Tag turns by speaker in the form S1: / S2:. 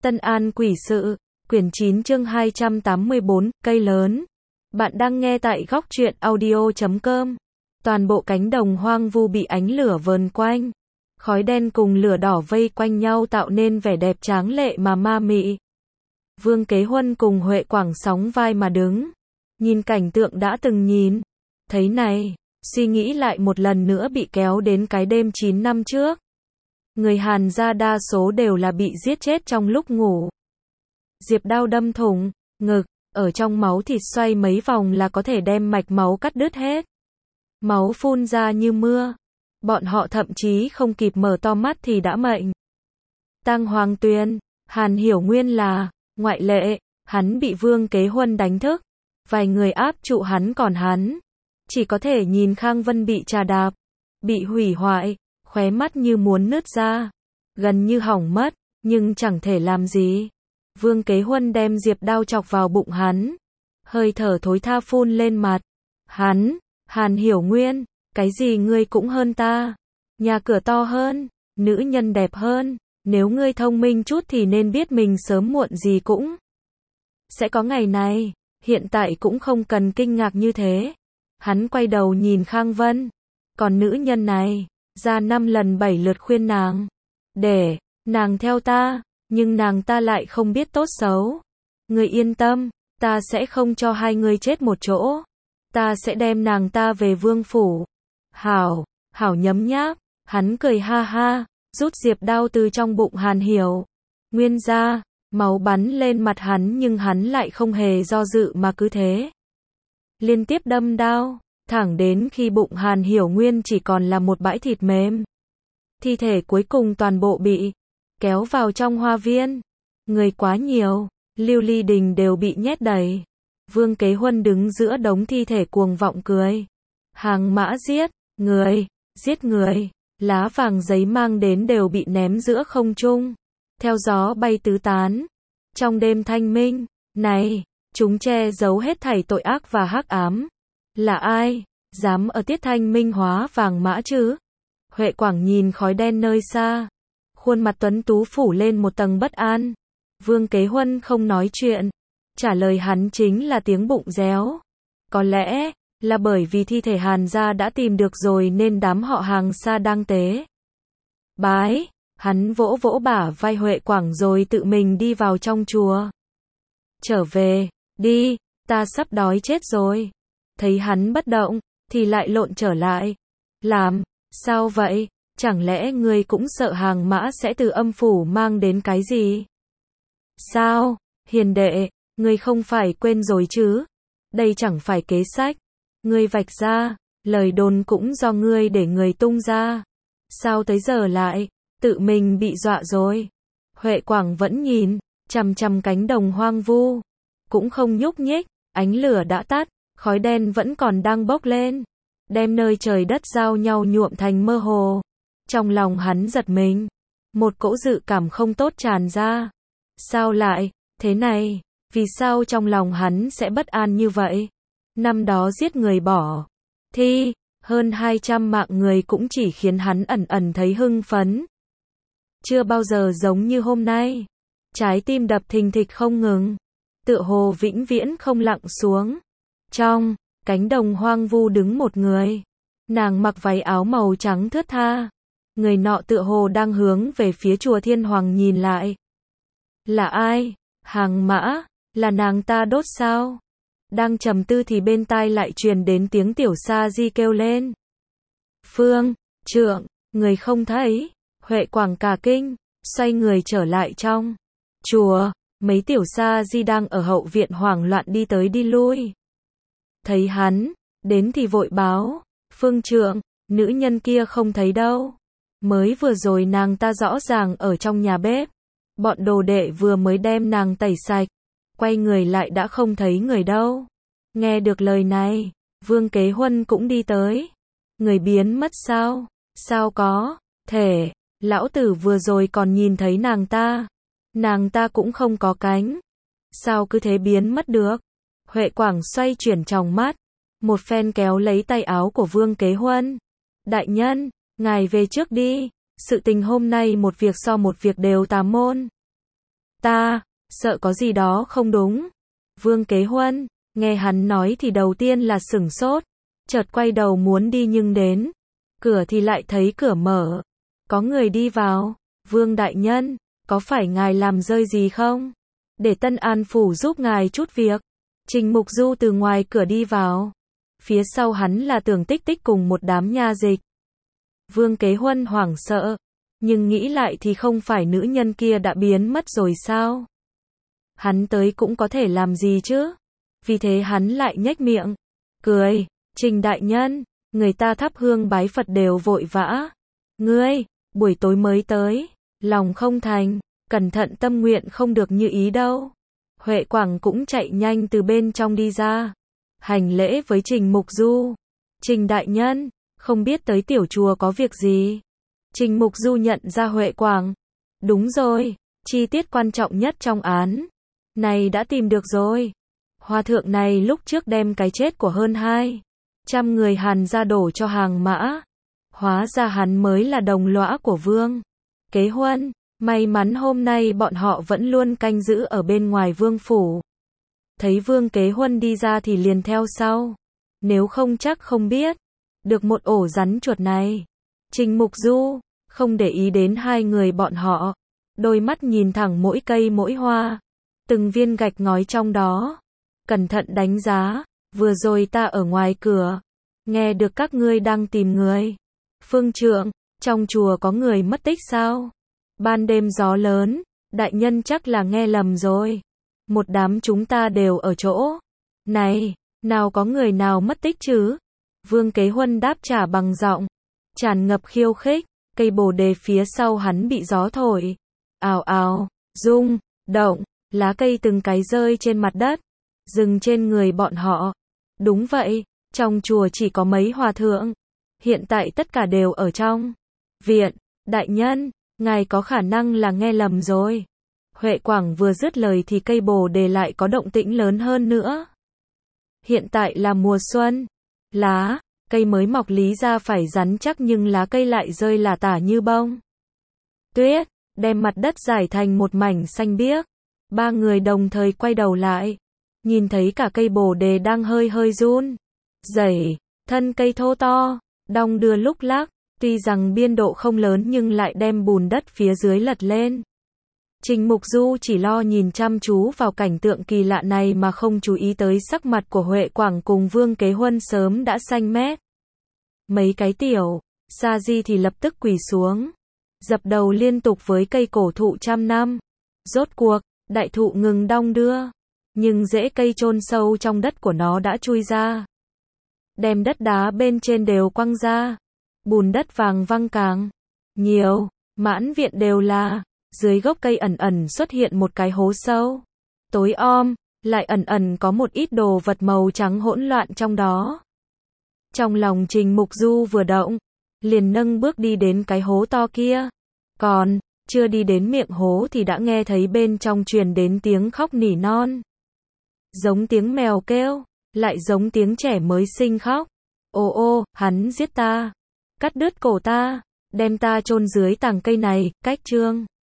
S1: Tân An Quỷ Sự, quyển 9 chương 284, cây lớn. Bạn đang nghe tại góc truyện audio.com. Toàn bộ cánh đồng hoang vu bị ánh lửa vờn quanh. Khói đen cùng lửa đỏ vây quanh nhau tạo nên vẻ đẹp tráng lệ mà ma mị. Vương Kế Huân cùng Huệ Quảng sóng vai mà đứng. Nhìn cảnh tượng đã từng nhìn. Thấy này, suy nghĩ lại một lần nữa bị kéo đến cái đêm 9 năm trước. Người Hàn gia đa số đều là bị giết chết trong lúc ngủ. Diệp đao đâm thủng ngực, ở trong máu thịt xoay mấy vòng là có thể đem mạch máu cắt đứt hết. Máu phun ra như mưa. Bọn họ thậm chí không kịp mở to mắt thì đã mệnh. Tang Hoàng Tuyền, Hàn Hiểu Nguyên là ngoại lệ, hắn bị Vương Kế Huân đánh thức. Vài người áp trụ hắn còn hắn chỉ có thể nhìn Khang Vân bị trà đạp, bị hủy hoại, khóe mắt như muốn nứt ra, gần như hỏng mất, nhưng chẳng thể làm gì. Vương Kế Huân đem diệp đao chọc vào bụng hắn, hơi thở thối tha phun lên mặt. Hàn Hiểu Nguyên, cái gì ngươi cũng hơn ta, nhà cửa to hơn, nữ nhân đẹp hơn, nếu ngươi thông minh chút thì nên biết mình sớm muộn gì cũng sẽ có ngày này, hiện tại cũng không cần kinh ngạc như thế. Hắn quay đầu nhìn Khang Vân, còn nữ nhân này, ra 5 lần 7 lượt khuyên nàng, để nàng theo ta, nhưng nàng ta lại không biết tốt xấu. Ngươi yên tâm, ta sẽ không cho hai người chết một chỗ, ta sẽ đem nàng ta về vương phủ. Hảo nhấm nháp, hắn cười ha ha, rút diệp đao từ trong bụng Hàn Hiểu Nguyên ra, máu bắn lên mặt hắn nhưng hắn lại không hề do dự mà cứ thế liên tiếp đâm đao, thẳng đến khi bụng Hàn Hiểu Nguyên chỉ còn là một bãi thịt mềm. Thi thể cuối cùng toàn bộ bị kéo vào trong hoa viên. Người quá nhiều, Lưu Ly Đình đều bị nhét đầy. Vương Kế Huân đứng giữa đống thi thể cuồng vọng cười. Hàng mã giết người, lá vàng giấy mang đến đều bị ném giữa không trung, theo gió bay tứ tán. Trong đêm thanh minh này, chúng che giấu hết thảy tội ác và hắc ám. Là ai dám ở tiết thanh minh hóa vàng mã chứ? Huệ Quảng nhìn khói đen nơi xa, khuôn mặt tuấn tú phủ lên một tầng bất an. Vương Kế Huân không nói chuyện, trả lời hắn chính là tiếng bụng réo. Có lẽ là bởi vì thi thể Hàn gia đã tìm được rồi nên đám họ Hàng xa đang tế bái. Hắn vỗ vỗ bả vai Huệ Quảng rồi tự mình đi vào trong chùa. Trở về đi, ta sắp đói chết rồi. Thấy hắn bất động, thì lại lộn trở lại. Làm sao vậy? Chẳng lẽ ngươi cũng sợ Hàng mã sẽ từ âm phủ mang đến cái gì? Sao, hiền đệ, ngươi không phải quên rồi chứ? Đây chẳng phải kế sách ngươi vạch ra, lời đồn cũng do ngươi để người tung ra. Sao tới giờ lại tự mình bị dọa rồi? Huệ Quảng vẫn nhìn chằm chằm cánh đồng hoang vu, cũng không nhúc nhích. Ánh lửa đã tắt, khói đen vẫn còn đang bốc lên, đem nơi trời đất giao nhau nhuộm thành mơ hồ. Trong lòng hắn giật mình, một cỗ dự cảm không tốt tràn ra. Sao lại thế này? Vì sao trong lòng hắn sẽ bất an như vậy? Năm đó giết người bỏ thi hơn 200 mạng người cũng chỉ khiến hắn ẩn ẩn thấy hưng phấn. Chưa bao giờ giống như hôm nay. Trái tim đập thình thịch không ngừng, tựa hồ vĩnh viễn không lặng xuống. Trong cánh đồng hoang vu đứng một người. Nàng mặc váy áo màu trắng thướt tha. Người nọ tựa hồ đang hướng về phía chùa Thiên Hoàng nhìn lại. Là ai? Hàng mã? Là nàng ta đốt sao? Đang trầm tư thì bên tai lại truyền đến tiếng tiểu sa di kêu lên. Phương trượng, người không thấy. Huệ Quảng cả kinh, xoay người trở lại trong chùa. Mấy tiểu sa di đang ở hậu viện hoảng loạn đi tới đi lui. Thấy hắn đến thì vội báo. Phương trượng, nữ nhân kia không thấy đâu. Mới vừa rồi nàng ta rõ ràng ở trong nhà bếp. Bọn đồ đệ vừa mới đem nàng tẩy sạch. Quay người lại đã không thấy người đâu. Nghe được lời này, Vương Kế Huân cũng đi tới. Người biến mất sao? Sao có thể? Lão tử vừa rồi còn nhìn thấy nàng ta. Nàng ta cũng không có cánh. Sao cứ thế biến mất được? Huệ Quảng xoay chuyển tròng mắt, một phen kéo lấy tay áo của Vương Kế Huân. Đại nhân, ngài về trước đi. Sự tình hôm nay một việc so một việc đều tà môn. Ta, sợ có gì đó không đúng. Vương Kế Huân, nghe hắn nói thì đầu tiên là sửng sốt, chợt quay đầu muốn đi nhưng đến cửa thì lại thấy cửa mở. Có người đi vào. Vương đại nhân, có phải ngài làm rơi gì không? Để Tân An Phủ giúp ngài chút việc. Trình Mục Du từ ngoài cửa đi vào. Phía sau hắn là Tưởng Tích Tích cùng một đám nha dịch. Vương Kế Huân hoảng sợ, nhưng nghĩ lại thì không phải nữ nhân kia đã biến mất rồi sao? Hắn tới cũng có thể làm gì chứ? Vì thế hắn lại nhếch miệng, cười, Trình đại nhân, người ta thắp hương bái Phật đều vội vã. Ngươi, buổi tối mới tới, lòng không thành, cẩn thận tâm nguyện không được như ý đâu. Huệ Quảng cũng chạy nhanh từ bên trong đi ra, hành lễ với Trình Mục Du. Trình đại nhân, không biết tới tiểu chùa có việc gì? Trình Mục Du nhận ra Huệ Quảng. Đúng rồi, chi tiết quan trọng nhất trong án này đã tìm được rồi. Hòa thượng này lúc trước đem cái chết của hơn 200 người Hàn ra đổ cho Hàng Mã. Hóa ra hắn mới là đồng lõa của Vương Kế Huân. May mắn hôm nay bọn họ vẫn luôn canh giữ ở bên ngoài vương phủ. Thấy Vương Kế Huân đi ra thì liền theo sau. Nếu không chắc không biết được một ổ rắn chuột này. Trình Mục Du không để ý đến hai người bọn họ, đôi mắt nhìn thẳng mỗi cây mỗi hoa, từng viên gạch ngói trong đó, cẩn thận đánh giá. Vừa rồi ta ở ngoài cửa, nghe được các ngươi đang tìm người. Phương trượng, trong chùa có người mất tích sao? Ban đêm gió lớn, đại nhân chắc là nghe lầm rồi. Một đám chúng ta đều ở chỗ này, nào có người nào mất tích chứ? Vương Kế Huân đáp trả bằng giọng tràn ngập khiêu khích. Cây bồ đề phía sau hắn bị gió thổi, ào ào, rung động, lá cây từng cái rơi trên mặt đất, dừng trên người bọn họ. Đúng vậy, trong chùa chỉ có mấy hòa thượng, hiện tại tất cả đều ở trong viện. Đại nhân, ngài có khả năng là nghe lầm rồi. Huệ Quảng vừa dứt lời thì cây bồ đề lại có động tĩnh lớn hơn nữa. Hiện tại là mùa xuân, lá cây mới mọc lý ra phải rắn chắc nhưng lá cây lại rơi lả tả như bông tuyết, đem mặt đất rải thành một mảnh xanh biếc. Ba người đồng thời quay đầu lại, nhìn thấy cả cây bồ đề đang hơi hơi run rẩy, thân cây thô to, đong đưa lúc lắc, tuy rằng biên độ không lớn nhưng lại đem bùn đất phía dưới lật lên. Trình Mục Du chỉ lo nhìn chăm chú vào cảnh tượng kỳ lạ này mà không chú ý tới sắc mặt của Huệ Quảng cùng Vương Kế Huân sớm đã xanh mét. Mấy cái tiểu sa di thì lập tức quỳ xuống, dập đầu liên tục với cây cổ thụ trăm năm. Rốt cuộc, đại thụ ngừng đong đưa, nhưng rễ cây chôn sâu trong đất của nó đã chui ra, đem đất đá bên trên đều quăng ra. Bùn đất vàng văng càng nhiều, mãn viện đều là. Dưới gốc cây ẩn ẩn xuất hiện một cái hố sâu, tối om, lại ẩn ẩn có một ít đồ vật màu trắng hỗn loạn trong đó. Trong lòng Trình Mục Du vừa động, liền nâng bước đi đến cái hố to kia. Còn chưa đi đến miệng hố thì đã nghe thấy bên trong truyền đến tiếng khóc nỉ non. Giống tiếng mèo kêu, lại giống tiếng trẻ mới sinh khóc. Ô ô, hắn giết ta, cắt đứt cổ ta, đem ta chôn dưới tàng cây này, cách chương.